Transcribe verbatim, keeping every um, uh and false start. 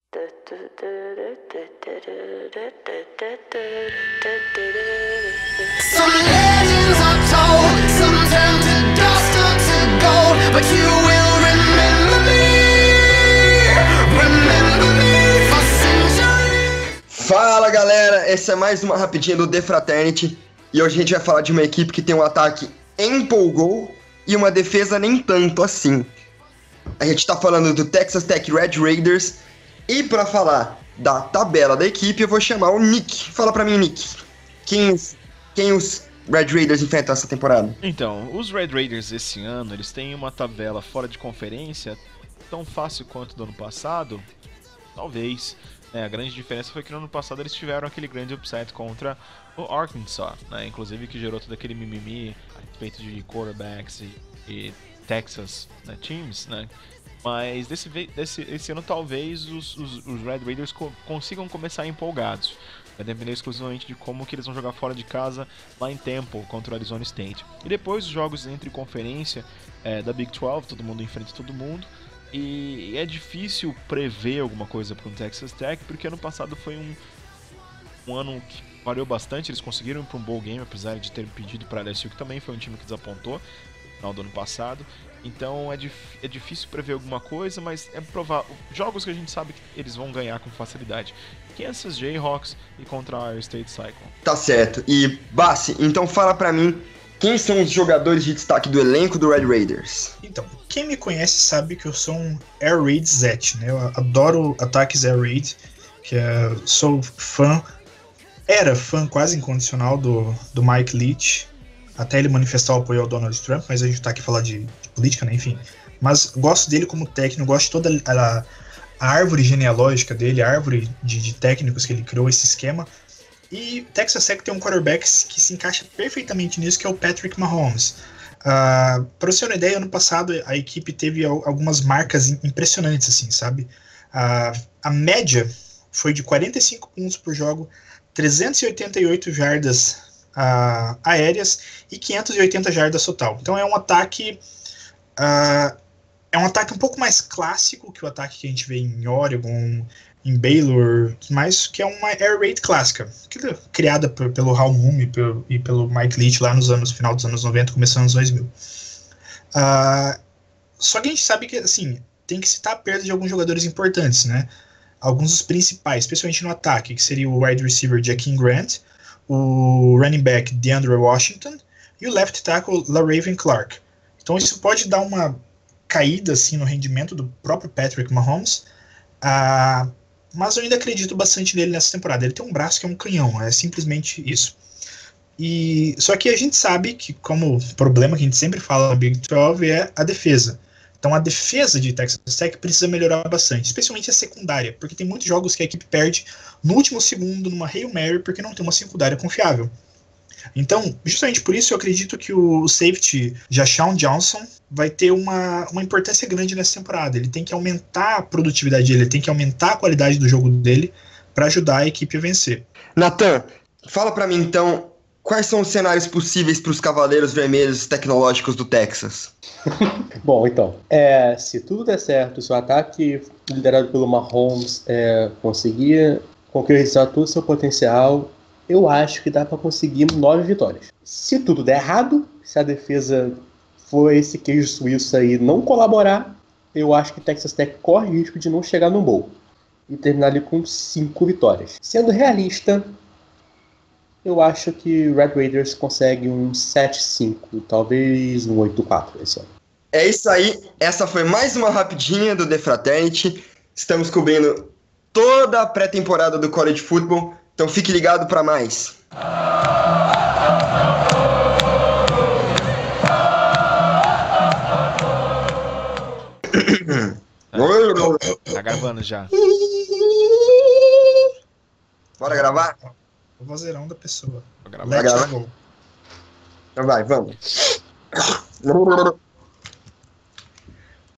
Some legends are told, some turn to dust or to gold, but you will remember me, remember me for centuries. Fala galera, essa é mais uma rapidinha do The Fraternity e hoje a gente vai falar de uma equipe que tem um ataque empolgou e uma defesa nem tanto assim. A gente tá falando do Texas Tech Red Raiders e pra falar da tabela da equipe eu vou chamar o Nick. Fala pra mim, Nick, quem, quem os Red Raiders enfrentam essa temporada? Então, os Red Raiders esse ano, eles têm uma tabela fora de conferência tão fácil quanto do ano passado? Talvez. É, a grande diferença foi que no ano passado eles tiveram aquele grande upset contra o Arkansas, né? Inclusive que gerou todo aquele mimimi a respeito de quarterbacks e, e Texas, né, teams, né? Mas desse, desse, esse ano talvez os, os, os Red Raiders co consigam começar empolgados. Vai depender exclusivamente de como que eles vão jogar fora de casa lá em Temple contra o Arizona State. E depois os jogos entre conferência é, da Big doze, todo mundo enfrenta todo mundo. E é difícil prever alguma coisa para o Texas Tech, porque ano passado foi um, um ano que variou bastante. Eles conseguiram ir para um bowl game, apesar de ter pedido para a L S U, que também foi um time que desapontou no final do ano passado. Então é, dif é difícil prever alguma coisa, mas é provável. Jogos que a gente sabe que eles vão ganhar com facilidade. Kansas Jayhawks e contra a Iowa State Cyclone. Tá certo. E, Bassi, então fala pra mim quem são os jogadores de destaque do elenco do Red Raiders. Então, quem me conhece sabe que eu sou um Air Raid Zet, né? Eu adoro ataques Air Raid, que é, sou fã, era fã quase incondicional do, do Mike Leach, até ele manifestar o apoio ao Donald Trump, mas a gente tá aqui falar de, de política, né? Enfim. Mas gosto dele como técnico, gosto de toda a, a árvore genealógica dele, a árvore de, de técnicos que ele criou, esse esquema. E Texas Tech tem um quarterback que se encaixa perfeitamente nisso, que é o Patrick Mahomes. Uh, para você ter uma ideia, ano passado a equipe teve algumas marcas impressionantes, assim, sabe? Uh, a média foi de quarenta e cinco pontos por jogo, trezentas e oitenta e oito jardas uh, aéreas e quinhentas e oitenta jardas total. Então é um ataque uh, é um ataque um pouco mais clássico que o ataque que a gente vê em Oregon, em Baylor, mas que é uma Air Raid clássica, criada por, pelo Hal Moon e pelo, e pelo Mike Leach lá nos anos, final dos anos noventa, começando nos dois mil. Uh, só que a gente sabe que, assim, tem que citar a perda de alguns jogadores importantes, né? Alguns dos principais, especialmente no ataque, que seria o wide receiver Jaquim Grant, o running back DeAndre Washington e o left tackle LaRaven Clark. Então isso pode dar uma caída, assim, no rendimento do próprio Patrick Mahomes, uh, mas eu ainda acredito bastante nele nessa temporada. Ele tem um braço que é um canhão, é simplesmente isso. E, só que a gente sabe que, como problema que a gente sempre fala na Big doze, é a defesa. Então a defesa de Texas Tech precisa melhorar bastante, especialmente a secundária, porque tem muitos jogos que a equipe perde no último segundo numa Hail Mary porque não tem uma secundária confiável. Então, justamente por isso eu acredito que o safety Jashawn Johnson vai ter uma, uma importância grande nessa temporada. Ele tem que aumentar a produtividade dele, ele tem que aumentar a qualidade do jogo dele para ajudar a equipe a vencer. Nathan, fala pra mim então, quais são os cenários possíveis para os Cavaleiros Vermelhos Tecnológicos do Texas? Bom, então, é, se tudo der certo, se o ataque liderado pelo Mahomes é, conseguir concretizar todo o seu potencial, eu acho que dá para conseguir nove vitórias. Se tudo der errado, se a defesa for esse queijo suíço aí e não colaborar, eu acho que Texas Tech corre risco de não chegar no bowl e terminar ali com cinco vitórias. Sendo realista, eu acho que Red Raiders consegue um sete cinco, talvez um oito quatro esse ano. É isso aí, essa foi mais uma rapidinha do The Fraternity. Estamos cobrindo toda a pré-temporada do College Football, então fique ligado para mais. Tá gravando já. Bora gravar? O vozeirão da pessoa. Vou gravar. Let's gravar? go. Então vai, vamos.